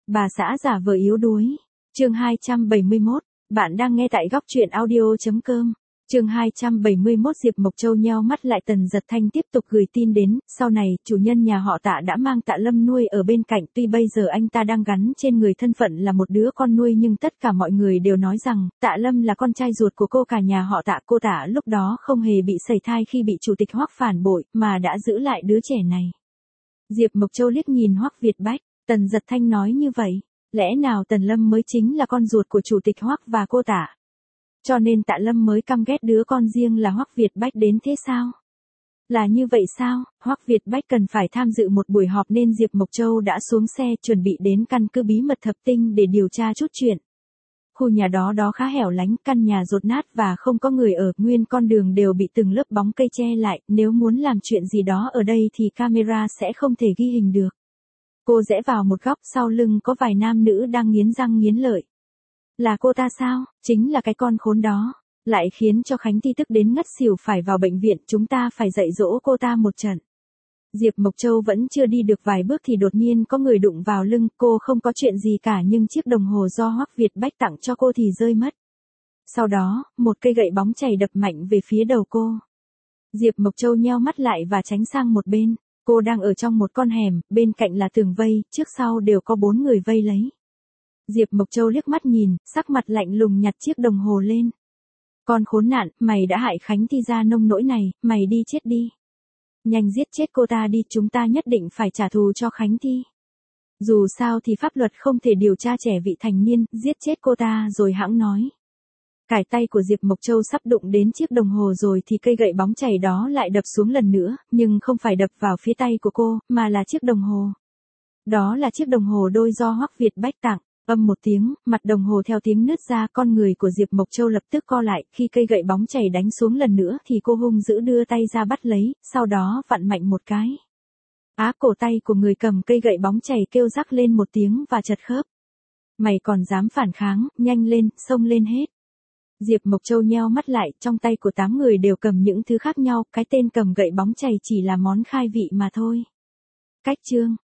Bà xã giả vờ yếu đuối. Chương 271, bạn đang nghe tại góc truyện audio.com. Chương 271 Diệp Mộc Châu nheo mắt lại. Tần Giật Thanh tiếp tục gửi tin đến, sau này, chủ nhân nhà họ Tạ đã mang Tạ Lâm nuôi ở bên cạnh, tuy bây giờ anh ta đang gắn trên người thân phận là một đứa con nuôi nhưng tất cả mọi người đều nói rằng, Tạ Lâm là con trai ruột của cô cả nhà họ Tạ. Cô Tạ lúc đó không hề bị sẩy thai khi bị chủ tịch Hoắc phản bội, mà đã giữ lại đứa trẻ này. Diệp Mộc Châu liếc nhìn Hoắc Việt Bách, Tần Giật Thanh nói như vậy, lẽ nào Tần Lâm mới chính là con ruột của chủ tịch Hoắc và cô Tạ? Cho nên Tạ Lâm mới căm ghét đứa con riêng là Hoắc Việt Bách đến thế sao? Là như vậy sao? Hoắc Việt Bách cần phải tham dự một buổi họp nên Diệp Mộc Châu đã xuống xe chuẩn bị đến căn cứ bí mật Thập Tinh để điều tra chút chuyện. Khu nhà đó khá hẻo lánh, căn nhà dột nát và không có người ở, nguyên con đường đều bị từng lớp bóng cây che lại, nếu muốn làm chuyện gì đó ở đây thì camera sẽ không thể ghi hình được. Cô rẽ vào một góc, sau lưng có vài nam nữ đang nghiến răng nghiến lợi. Là cô ta sao? Chính là cái con khốn đó. Lại khiến cho Khánh Thi tức đến ngất xỉu phải vào bệnh viện, chúng ta phải dạy dỗ cô ta một trận. Diệp Mộc Châu vẫn chưa đi được vài bước thì đột nhiên có người đụng vào lưng, cô không có chuyện gì cả nhưng chiếc đồng hồ do Hoắc Việt Bách tặng cho cô thì rơi mất. Sau đó, một cây gậy bóng chảy đập mạnh về phía đầu cô. Diệp Mộc Châu nheo mắt lại và tránh sang một bên. Cô đang ở trong một con hẻm, bên cạnh là tường vây, trước sau đều có 4 người vây lấy. Diệp Mộc Châu liếc mắt nhìn, sắc mặt lạnh lùng nhặt chiếc đồng hồ lên. Con khốn nạn, mày đã hại Khánh Thi ra nông nỗi này, mày đi chết đi. Nhanh giết chết cô ta đi, chúng ta nhất định phải trả thù cho Khánh Thi. Dù sao thì pháp luật không thể điều tra trẻ vị thành niên, giết chết cô ta rồi hãng nói. Cải tay của Diệp Mộc Châu sắp đụng đến chiếc đồng hồ rồi thì cây gậy bóng chảy đó lại đập xuống lần nữa, nhưng không phải đập vào phía tay của cô, mà là chiếc đồng hồ. Đó là chiếc đồng hồ đôi do Hoắc Việt Bách tặng. Âm một tiếng, mặt đồng hồ theo tiếng nứt ra, con người của Diệp Mộc Châu lập tức co lại, khi cây gậy bóng chảy đánh xuống lần nữa thì cô hung dữ đưa tay ra bắt lấy, sau đó vặn mạnh một cái. Cổ tay của người cầm cây gậy bóng chảy kêu rắc lên một tiếng và chật khớp. Mày còn dám phản kháng, nhanh lên, xông lên hết. Diệp Mộc Châu nheo mắt lại, trong tay của 8 người đều cầm những thứ khác nhau, cái tên cầm gậy bóng chảy chỉ là món khai vị mà thôi. Cách chương